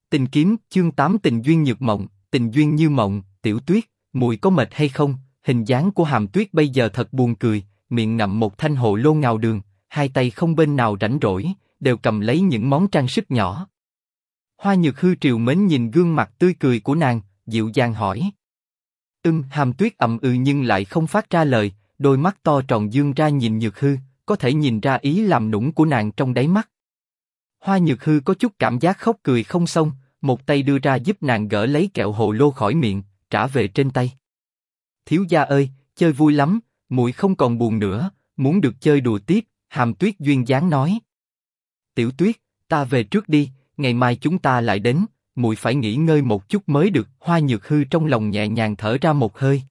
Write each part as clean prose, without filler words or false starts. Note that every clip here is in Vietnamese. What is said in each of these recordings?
Tình kiếm, chương 8 tình duyên nhược mộng, tình duyên như mộng, Tiểu Tuyết, muội có mệt hay không? Hình dáng của Hàm Tuyết bây giờ thật buồn cười, miệng ngậm một thanh hồ lô ngào đường, hai tay không bên nào rảnh rỗi, đều cầm lấy những món trang sức nhỏ. Hoa Nhược Hư trìu mến nhìn gương mặt tươi cười của nàng, dịu dàng hỏi. Hàm Tuyết nhưng lại không phát ra lời, đôi mắt to tròn dương ra nhìn Nhược Hư, có thể nhìn ra ý làm nũng của nàng trong đáy mắt. Hoa Nhược Hư có chút cảm giác khóc cười không xong, một tay đưa ra giúp nàng gỡ lấy kẹo hồ lô khỏi miệng, trả về trên tay. Thiếu gia ơi, chơi vui lắm, muội không còn buồn nữa, muốn được chơi đùa tiếp. Hàm Tuyết duyên dáng nói. Tiểu Tuyết, ta về trước đi, ngày mai chúng ta lại đến, muội phải nghỉ ngơi một chút mới được. Hoa Nhược Hư trong lòng nhẹ nhàng thở ra một hơi.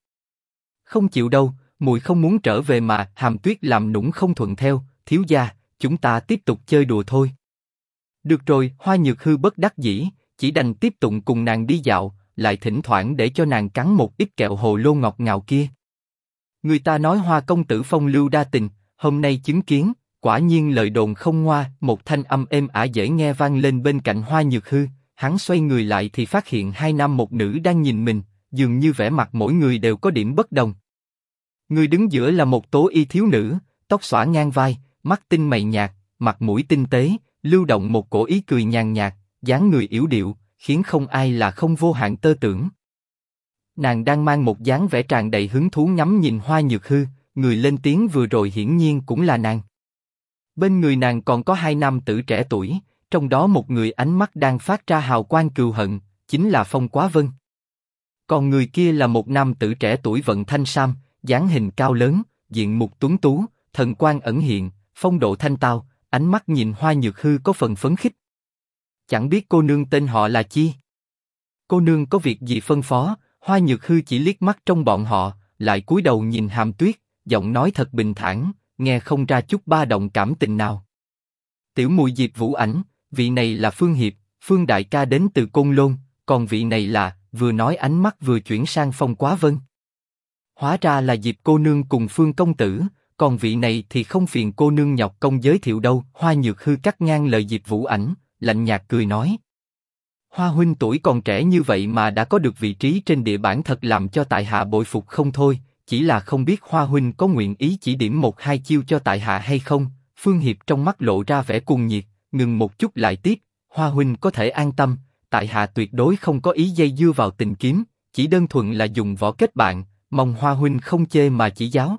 Không chịu đâu, muội không muốn trở về mà. Hàm Tuyết làm nũng không thuận theo. Thiếu gia, chúng ta tiếp tục chơi đùa thôi. Được rồi, Hoa Nhược Hư bất đắc dĩ, chỉ đành tiếp tục cùng nàng đi dạo, lại thỉnh thoảng để cho nàng cắn một ít kẹo hồ lô ngọt ngào kia. Người ta nói Hoa công tử phong lưu đa tình, hôm nay chứng kiến, quả nhiên lời đồn không ngoa. Một thanh âm êm ả dễ nghe vang lên bên cạnh Hoa Nhược Hư, hắn xoay người lại thì phát hiện hai nam một nữ đang nhìn mình, dường như vẻ mặt mỗi người đều có điểm bất đồng. Người đứng giữa là một tố y thiếu nữ, tóc xõa ngang vai, mắt tinh mày nhạt, mặt mũi tinh tế, lưu động một cổ ý cười nhàn nhạt, dáng người yểu điệu, khiến không ai là không vô hạn tơ tưởng. Nàng đang mang một dáng vẻ tràn đầy hứng thú ngắm nhìn Hoa Nhược Hư, người lên tiếng vừa rồi hiển nhiên cũng là nàng. Bên người nàng còn có hai nam tử trẻ tuổi, trong đó một người ánh mắt đang phát ra hào quang cừu hận, chính là Phong Quá Vân. Còn người kia là một nam tử trẻ tuổi vận thanh sam, dáng hình cao lớn, diện mục tuấn tú, thần quang ẩn hiện, phong độ thanh tao, ánh mắt nhìn Hoa Nhược Hư có phần phấn khích. Chẳng biết cô nương tên họ là chi? Cô nương có việc gì phân phó? Hoa Nhược Hư chỉ liếc mắt trong bọn họ, lại cúi đầu nhìn Hàm Tuyết, giọng nói thật bình thản, nghe không ra chút ba động cảm tình nào. Tiểu muội Diệp Vũ Ảnh, vị này là Phương Hiệp, Phương đại ca đến từ Côn Lôn, còn vị này là, vừa nói ánh mắt vừa chuyển sang Phong Quá Vân. Hóa ra là Diệp cô nương cùng Phương công tử, còn vị này thì không phiền cô nương nhọc công giới thiệu đâu. Hoa Nhược Hư cắt ngang lời Diệp Vũ Ảnh, lạnh nhạt cười nói. Hoa huynh tuổi còn trẻ như vậy mà đã có được vị trí trên địa bản thật làm cho tại hạ bội phục không thôi, chỉ là không biết Hoa huynh có nguyện ý chỉ điểm một hai chiêu cho tại hạ hay không? Phương Hiệp trong mắt lộ ra vẻ cuồng nhiệt, ngừng một chút lại tiếp, Hoa huynh có thể an tâm, tại hạ tuyệt đối không có ý dây dưa vào tình kiếm, chỉ đơn thuần là dùng võ kết bạn, mong Hoa huynh không chê mà chỉ giáo.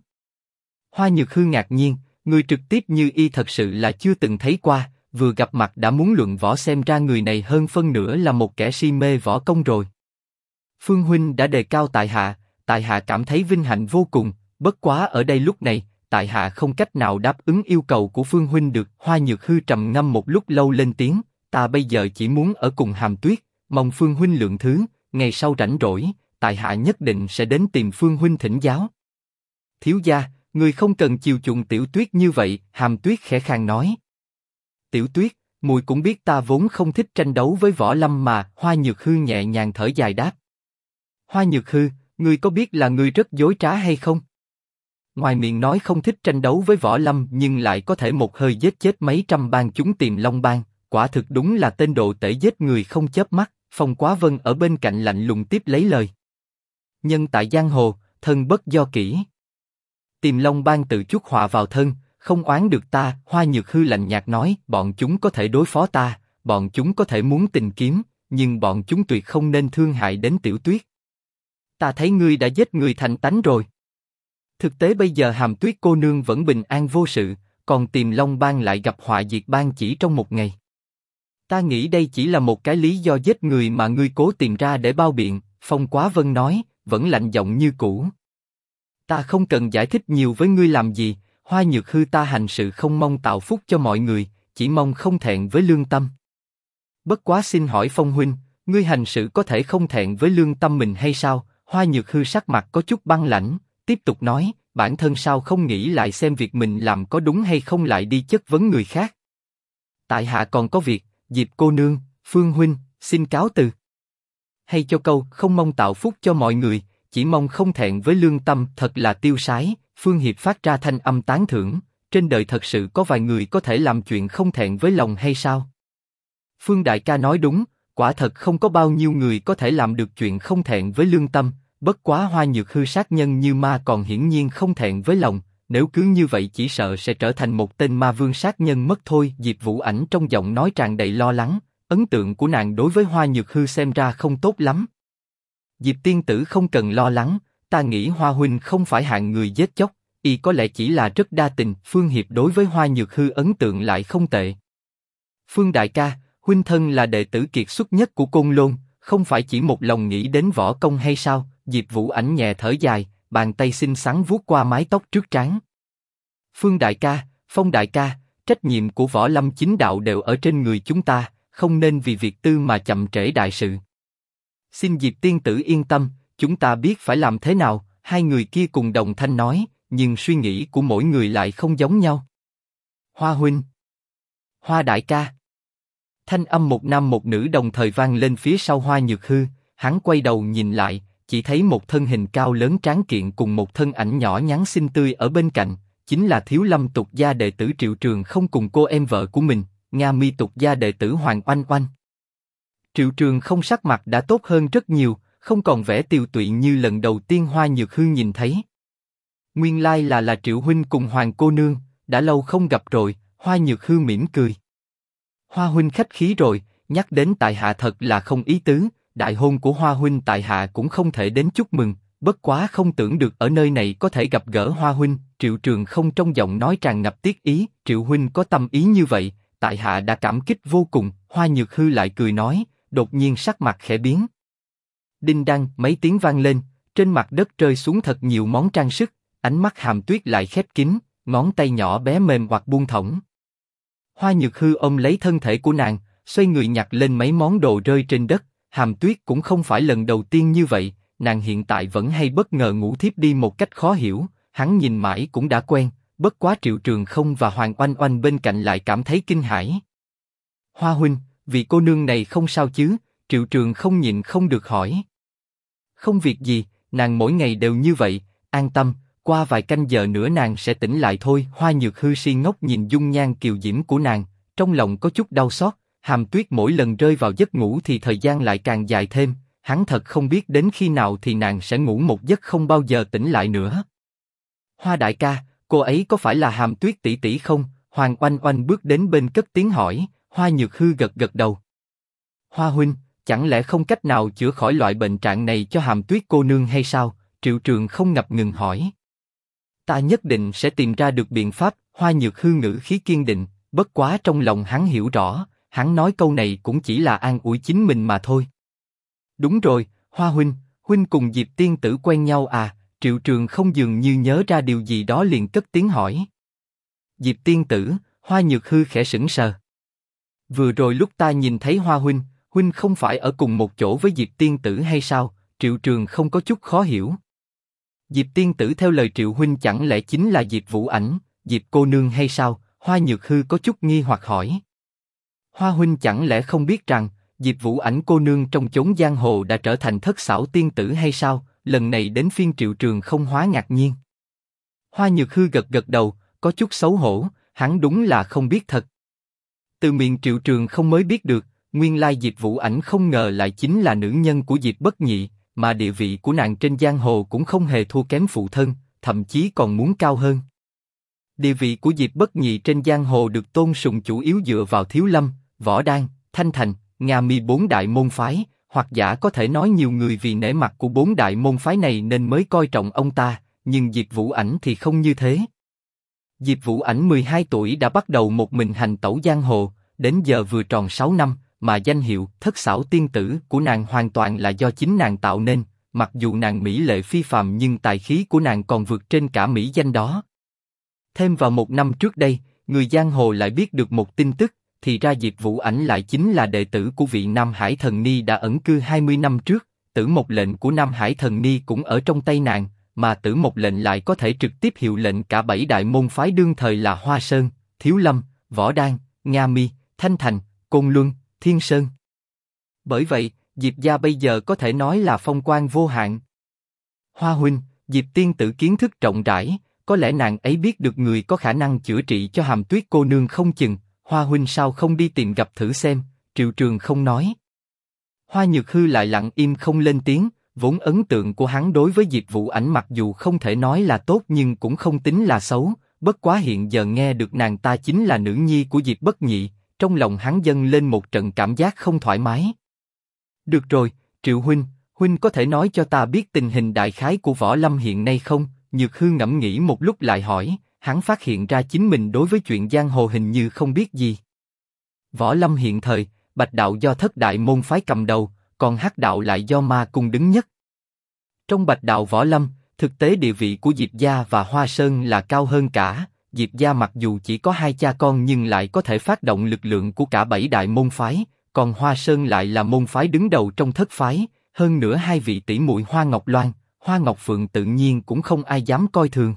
Hoa Nhược Hư ngạc nhiên, người trực tiếp như y thật sự là chưa từng thấy qua, vừa gặp mặt đã muốn luận võ, xem ra người này hơn phân nửa là một kẻ si mê võ công rồi. Phương huynh đã đề cao tại hạ cảm thấy vinh hạnh vô cùng, bất quá ở đây lúc này, tại hạ không cách nào đáp ứng yêu cầu của Phương huynh được. Hoa Nhược Hư trầm ngâm một lúc lâu lên tiếng, ta bây giờ chỉ muốn ở cùng Hàm Tuyết, mong Phương huynh lượng thứ, ngày sau rảnh rỗi, tại hạ nhất định sẽ đến tìm Phương huynh thỉnh giáo. Thiếu gia, người không cần chiều chuộng Tiểu Tuyết như vậy. Hàm Tuyết khẽ khàng nói. Tiểu Tuyết, muội cũng biết ta vốn không thích tranh đấu với võ lâm mà. Hoa Nhược Hư nhẹ nhàng thở dài đáp. Hoa Nhược Hư, ngươi có biết là ngươi rất dối trá hay không? Ngoài miệng nói không thích tranh đấu với võ lâm nhưng lại có thể một hơi giết chết mấy trăm bang chúng Tiềm Long bang, quả thực đúng là tên đồ tể giết người không chớp mắt. Phong Quá Vân ở bên cạnh lạnh lùng tiếp lấy lời. Nhân tại giang hồ, thân bất do kỷ. Tiềm Long bang tự chuốc họa vào thân, không oán được ta. Hoa Nhược Hư lạnh nhạt nói, bọn chúng có thể đối phó ta, bọn chúng có thể muốn tình kiếm, nhưng bọn chúng tuyệt không nên thương hại đến Tiểu Tuyết. Ta thấy ngươi đã giết người thành tánh rồi. Thực tế bây giờ Hàm Tuyết cô nương vẫn bình an vô sự, còn Tiềm Long bang lại gặp họa diệt bang chỉ trong một ngày. Ta nghĩ đây chỉ là một cái lý do giết người mà ngươi cố tìm ra để bao biện. Phong Quá Vân nói, vẫn lạnh giọng như cũ. Ta không cần giải thích nhiều với ngươi làm gì. Hoa Nhược Hư, ta hành sự không mong tạo phúc cho mọi người, chỉ mong không thẹn với lương tâm. Bất quá xin hỏi Phong huynh, ngươi hành sự có thể không thẹn với lương tâm mình hay sao? Hoa Nhược Hư sắc mặt có chút băng lãnh, tiếp tục nói, bản thân sao không nghĩ lại xem việc mình làm có đúng hay không lại đi chất vấn người khác. Tại hạ còn có việc, Diệp cô nương, Phương huynh, xin cáo từ. Hay cho câu không mong tạo phúc cho mọi người, chỉ mong không thẹn với lương tâm thật là tiêu sái. Phương Hiệp phát ra thanh âm tán thưởng, trên đời thật sự có vài người có thể làm chuyện không thẹn với lòng hay sao? Phương đại ca nói đúng, quả thật không có bao nhiêu người có thể làm được chuyện không thẹn với lương tâm, bất quá Hoa Nhược Hư sát nhân như ma còn hiển nhiên không thẹn với lòng, nếu cứ như vậy chỉ sợ sẽ trở thành một tên ma vương sát nhân mất thôi. Diệp Vũ Ảnh trong giọng nói tràn đầy lo lắng, ấn tượng của nàng đối với Hoa Nhược Hư xem ra không tốt lắm. Diệp tiên tử không cần lo lắng, ta nghĩ Hoa huynh không phải hạng người giết chóc, y có lẽ chỉ là rất đa tình. Phương Hiệp đối với Hoa Nhược Hư ấn tượng lại không tệ. Phương đại ca, huynh thân là đệ tử kiệt xuất nhất của Côn Lôn, không phải chỉ một lòng nghĩ đến võ công hay sao? Diệp Vũ Ảnh nhẹ thở dài, bàn tay xinh xắn vuốt qua mái tóc trước trán. Phương đại ca, Phong đại ca, trách nhiệm của võ lâm chính đạo đều ở trên người chúng ta, không nên vì việc tư mà chậm trễ đại sự. Xin Diệp tiên tử yên tâm, chúng ta biết phải làm thế nào. Hai người kia cùng đồng thanh nói, nhưng suy nghĩ của mỗi người lại không giống nhau. Hoa huynh, Hoa đại ca. Thanh âm một nam một nữ đồng thời vang lên phía sau Hoa Nhược Hư. Hắn quay đầu nhìn lại, chỉ thấy một thân hình cao lớn tráng kiện cùng một thân ảnh nhỏ nhắn xinh tươi ở bên cạnh, chính là Thiếu Lâm tục gia đệ tử Triệu Trường Không cùng cô em vợ của mình, Nga Mi tục gia đệ tử Hoàng Oanh Oanh. Triệu Trường Không sắc mặt đã tốt hơn rất nhiều, không còn vẻ tiều tụy như lần đầu tiên Hoa Nhược Hư nhìn thấy. Nguyên lai là Triệu huynh cùng Hoàng cô nương, đã lâu không gặp rồi. Hoa Nhược Hư mỉm cười. Hoa huynh khách khí rồi, nhắc đến tại hạ thật là không ý tứ, đại hôn của Hoa huynh tại hạ cũng không thể đến chúc mừng, bất quá không tưởng được ở nơi này có thể gặp gỡ Hoa huynh. Triệu Trường Không trong giọng nói tràn ngập tiếc ý, Triệu huynh có tâm ý như vậy, tại hạ đã cảm kích vô cùng. Hoa Nhược Hư lại cười nói, đột nhiên sắc mặt khẽ biến. Đinh đăng, mấy tiếng vang lên, trên mặt đất rơi xuống thật nhiều món trang sức, ánh mắt Hàm Tuyết lại khép kín, ngón tay nhỏ bé mềm hoặc buông thõng. Hoa Nhược Hư ôm lấy thân thể của nàng, xoay người nhặt lên mấy món đồ rơi trên đất. Hàm Tuyết cũng không phải lần đầu tiên như vậy, nàng hiện tại vẫn hay bất ngờ ngủ thiếp đi một cách khó hiểu, hắn nhìn mãi cũng đã quen, bất quá Triệu Trường Không và Hoàng Oanh Oanh bên cạnh lại cảm thấy kinh hãi. Hoa huynh, vị cô nương này không sao chứ? Triệu Trường Không nhịn không được hỏi. Không việc gì, nàng mỗi ngày đều như vậy, an tâm, qua vài canh giờ nữa nàng sẽ tỉnh lại thôi. Hoa Nhược Hư si ngốc nhìn dung nhan kiều diễm của nàng, trong lòng có chút đau xót. Hàm Tuyết mỗi lần rơi vào giấc ngủ thì thời gian lại càng dài thêm, hắn thật không biết đến khi nào thì nàng sẽ ngủ một giấc không bao giờ tỉnh lại nữa. Hoa đại ca, cô ấy có phải là Hàm Tuyết tỷ tỷ không? Hoàng Oanh Oanh bước đến bên cất tiếng hỏi. Hoa Nhược Hư gật gật đầu. Hoa huynh, chẳng lẽ không cách nào chữa khỏi loại bệnh trạng này cho Hàm Tuyết cô nương hay sao? Triệu Trường Không ngập ngừng hỏi. Ta nhất định sẽ tìm ra được biện pháp. Hoa Nhược Hư ngữ khí kiên định, bất quá trong lòng hắn hiểu rõ, hắn nói câu này cũng chỉ là an ủi chính mình mà thôi. Đúng rồi, Hoa huynh, huynh cùng Diệp tiên tử quen nhau à? Triệu Trường Không dường như nhớ ra điều gì đó liền cất tiếng hỏi. Diệp tiên tử? Hoa Nhược Hư khẽ sững sờ. Vừa rồi lúc ta nhìn thấy Hoa huynh, huynh không phải ở cùng một chỗ với Diệp tiên tử hay sao? Triệu Trường Không có chút khó hiểu. Diệp tiên tử theo lời Triệu huynh chẳng lẽ chính là Diệp Vũ Ảnh, Diệp cô nương hay sao? Hoa Nhược Hư có chút nghi hoặc hỏi. Hoa huynh chẳng lẽ không biết rằng Diệp Vũ Ảnh cô nương trong chốn giang hồ đã trở thành thất xảo tiên tử hay sao? Lần này đến phiên Triệu Trường Không hóa ngạc nhiên. Hoa Nhược Hư gật gật đầu, có chút xấu hổ, hắn đúng là không biết thật. Từ miệng Triệu Trường Không mới biết được, nguyên lai Diệp Vũ Ảnh không ngờ lại chính là nữ nhân của Diệp Bất Nhị, mà địa vị của nàng trên giang hồ cũng không hề thua kém phụ thân, thậm chí còn muốn cao hơn. Địa vị của Diệp Bất Nhị trên giang hồ được tôn sùng chủ yếu dựa vào Thiếu Lâm, Võ Đan, Thanh Thành, Nga Mi bốn đại môn phái, hoặc giả có thể nói nhiều người vì nể mặt của bốn đại môn phái này nên mới coi trọng ông ta, nhưng Diệp Vũ Ảnh thì không như thế. Diệp Vũ Ảnh 12 tuổi đã bắt đầu một mình hành tẩu giang hồ, đến giờ vừa tròn 6 năm, mà danh hiệu thất xảo tiên tử của nàng hoàn toàn là do chính nàng tạo nên, mặc dù nàng mỹ lệ phi phàm nhưng tài khí của nàng còn vượt trên cả mỹ danh đó. Thêm vào một năm trước đây, người giang hồ lại biết được một tin tức, thì ra Diệp Vũ Ảnh lại chính là đệ tử của vị Nam Hải Thần Ni đã ẩn cư 20 năm trước, Tử Mộc lệnh của Nam Hải Thần Ni cũng ở trong tay nàng, mà Tử Mộc lệnh lại có thể trực tiếp hiệu lệnh cả 7 đại môn phái đương thời là Hoa Sơn, Thiếu Lâm, Võ Đan, Nga Mi, Thanh Thành, Côn Luân, Thiên Sơn. Bởi vậy, Diệp gia bây giờ có thể nói là phong quang vô hạn. Hoa huynh, Diệp tiên tử kiến thức rộng rãi, có lẽ nàng ấy biết được người có khả năng chữa trị cho Hàm Tuyết cô nương không chừng. Hoa huynh sao không đi tìm gặp thử xem? Triệu Trường Không nói. Hoa Nhược Hư lại lặng im không lên tiếng, vốn ấn tượng của hắn đối với Diệp Vũ Ảnh mặc dù không thể nói là tốt nhưng cũng không tính là xấu, bất quá hiện giờ nghe được nàng ta chính là nữ nhi của Diệp Bất Nhị, trong lòng hắn dâng lên một trận cảm giác không thoải mái. Được rồi, Triệu huynh, huynh có thể nói cho ta biết tình hình đại khái của Võ Lâm hiện nay không? Nhược Hư ngẫm nghĩ một lúc lại hỏi, hắn phát hiện ra chính mình đối với chuyện giang hồ hình như không biết gì. Võ Lâm hiện thời, Bạch đạo do Thất Đại môn phái cầm đầu, còn Hắc đạo lại do Ma cung đứng nhất. Trong Bạch đạo Võ Lâm, thực tế địa vị của Diệp gia và Hoa Sơn là cao hơn cả. Diệp gia mặc dù chỉ có 2 cha con nhưng lại có thể phát động lực lượng của cả 7 đại môn phái, còn Hoa Sơn lại là môn phái đứng đầu trong thất phái. Hơn nữa 2 vị tỷ muội Hoa Ngọc Loan, Hoa Ngọc Phượng tự nhiên cũng không ai dám coi thường.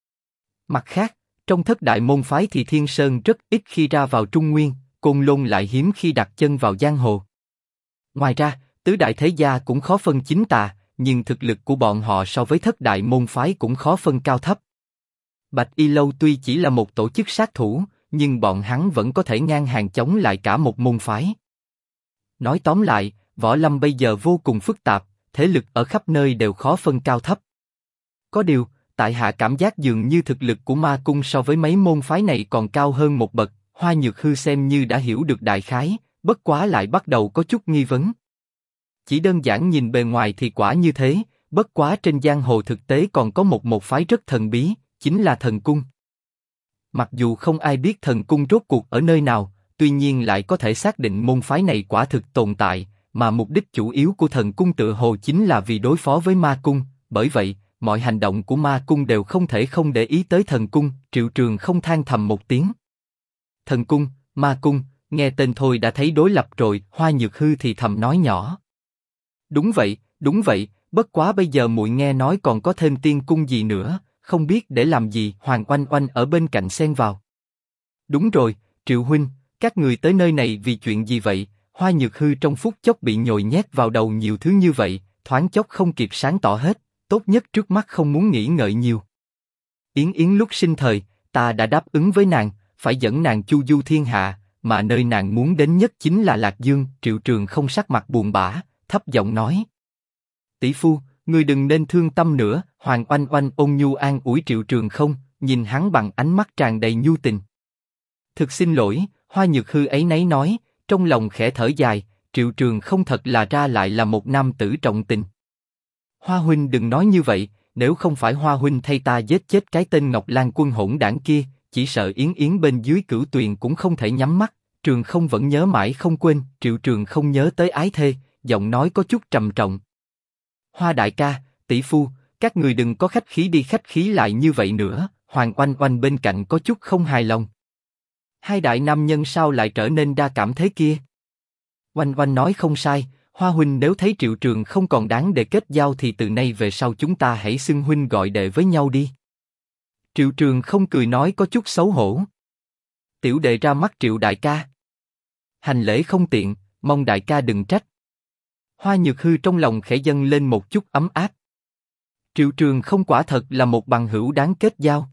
Mặt khác, trong thất đại môn phái thì Thiên Sơn rất ít khi ra vào Trung Nguyên, Côn Lôn lại hiếm khi đặt chân vào giang hồ. Ngoài ra, tứ đại thế gia cũng khó phân chính tà, nhưng thực lực của bọn họ so với thất đại môn phái cũng khó phân cao thấp. Bạch Y Lâu tuy chỉ là một tổ chức sát thủ, nhưng bọn hắn vẫn có thể ngang hàng chống lại cả một môn phái. Nói tóm lại, Võ Lâm bây giờ vô cùng phức tạp, thế lực ở khắp nơi đều khó phân cao thấp. Có điều, tại hạ cảm giác dường như thực lực của Ma cung so với mấy môn phái này còn cao hơn một bậc. Hoa Nhược Hư xem như đã hiểu được đại khái, bất quá lại bắt đầu có chút nghi vấn. Chỉ đơn giản nhìn bề ngoài thì quả như thế, bất quá trên giang hồ thực tế còn có một phái rất thần bí, chính là Thần Cung. Mặc dù không ai biết Thần Cung rốt cuộc ở nơi nào, tuy nhiên lại có thể xác định môn phái này quả thực tồn tại, mà mục đích chủ yếu của Thần Cung tựa hồ chính là vì đối phó với Ma cung. Bởi vậy, mọi hành động của Ma cung đều không thể không để ý tới Thần Cung. Triệu Trường không than thầm một tiếng. Thần Cung, Ma cung, nghe tên thôi đã thấy đối lập rồi. Hoa Nhược Hư thì thầm nói nhỏ. Đúng vậy, bất quá bây giờ muội nghe nói còn có thêm tiên cung gì nữa, không biết để làm gì. Hoàng Oanh Oanh ở bên cạnh xen vào. Đúng rồi, Triệu huynh, các người tới nơi này vì chuyện gì vậy? Hoa Nhược Hư trong phút chốc bị nhồi nhét vào đầu nhiều thứ như vậy, thoáng chốc không kịp sáng tỏ hết, tốt nhất trước mắt không muốn nghĩ ngợi nhiều. Yến Yến lúc sinh thời, ta đã đáp ứng với nàng, phải dẫn nàng chu du thiên hạ, mà nơi nàng muốn đến nhất chính là Lạc Dương. Triệu Trường không sắc mặt buồn bã, thấp giọng nói. Tỷ phu, ngươi đừng nên thương tâm nữa. Hoàng Oanh Oanh ôn nhu an ủi Triệu Trường không, nhìn hắn bằng ánh mắt tràn đầy nhu tình. Thực xin lỗi, Hoa Nhược Hư ấy nấy nói, trong lòng khẽ thở dài. Triệu Trường không thật là ra lại là một nam tử trọng tình. Hoa huynh đừng nói như vậy, nếu không phải Hoa huynh thay ta giết chết cái tên Ngọc Lan Quân hỗn đảng kia, chỉ sợ Yến Yến bên dưới Cửu Tuyền cũng không thể nhắm mắt. Trường không vẫn nhớ mãi không quên. Triệu Trường không nhớ tới ái thê, giọng nói có chút trầm trọng. Hoa đại ca, tỷ phu, các người đừng có khách khí đi khách khí lại như vậy nữa. Hoàng Oanh Oanh bên cạnh có chút không hài lòng. Hai đại nam nhân sao lại trở nên đa cảm thế kia? Oanh Oanh nói không sai, Hoa huynh nếu thấy Triệu Trường không còn đáng để kết giao thì từ nay về sau chúng ta hãy xưng huynh gọi đệ với nhau đi. Triệu Trường không cười nói có chút xấu hổ. Tiểu đệ ra mắt Triệu đại ca. Hành lễ không tiện, mong đại ca đừng trách. Hoa Nhược Hư trong lòng khẽ dâng lên một chút ấm áp. Triệu Trường không quả thật là một bằng hữu đáng kết giao.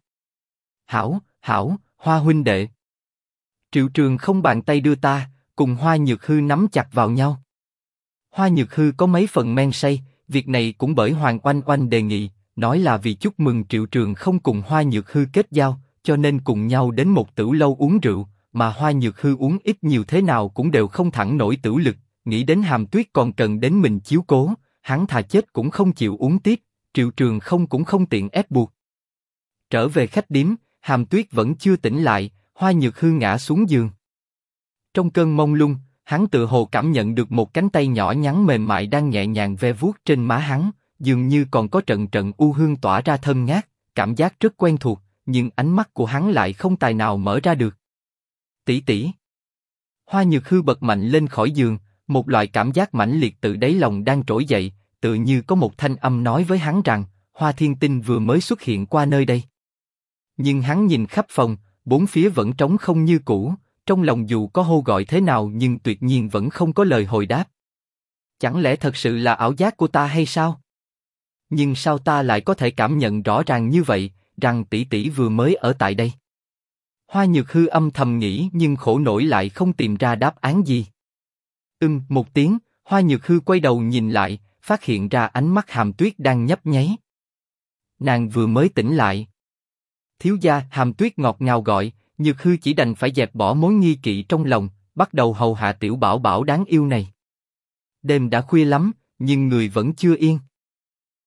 Hảo, Hoa huynh đệ. Triệu Trường không bàn tay đưa ta, cùng Hoa Nhược Hư nắm chặt vào nhau. Hoa Nhược Hư có mấy phần men say, việc này cũng bởi Hoàng Oanh Oanh đề nghị, nói là vì chúc mừng Triệu Trường không cùng Hoa Nhược Hư kết giao, cho nên cùng nhau đến một tửu lâu uống rượu, mà Hoa Nhược Hư uống ít nhiều thế nào cũng đều không thẳng nổi tửu lực, nghĩ đến Hàm Tuyết còn cần đến mình chiếu cố, hắn thà chết cũng không chịu uống tiếp. Triệu Trường không cũng không tiện ép buộc. Trở về khách điếm, Hàm Tuyết vẫn chưa tỉnh lại, Hoa Nhược Hư ngã xuống giường. Trong cơn mông lung, hắn tự hồ cảm nhận được một cánh tay nhỏ nhắn mềm mại đang nhẹ nhàng ve vuốt trên má hắn, dường như còn có trận trận u hương tỏa ra thơm ngát, cảm giác rất quen thuộc, nhưng ánh mắt của hắn lại không tài nào mở ra được. Tỷ tỷ. Hoa Nhược Hư bật mạnh lên khỏi giường, một loại cảm giác mãnh liệt từ đáy lòng đang trỗi dậy, tự như có một thanh âm nói với hắn rằng, Hoa Thiên Tinh vừa mới xuất hiện qua nơi đây. Nhưng hắn nhìn khắp phòng, bốn phía vẫn trống không như cũ, trong lòng dù có hô gọi thế nào nhưng tuyệt nhiên vẫn không có lời hồi đáp. Chẳng lẽ thật sự là ảo giác của ta hay sao? Nhưng sao ta lại có thể cảm nhận rõ ràng như vậy, rằng tỷ tỷ vừa mới ở tại đây? Hoa Nhược Hư âm thầm nghĩ nhưng khổ nổi lại không tìm ra đáp án gì. Một tiếng, Hoa Nhược Hư quay đầu nhìn lại, phát hiện ra ánh mắt Hàm Tuyết đang nhấp nháy. Nàng vừa mới tỉnh lại. Thiếu gia, Hàm Tuyết ngọt ngào gọi, Nhược Hư chỉ đành phải dẹp bỏ mối nghi kỵ trong lòng, bắt đầu hầu hạ tiểu bảo bảo đáng yêu này. Đêm đã khuya lắm, nhưng người vẫn chưa yên.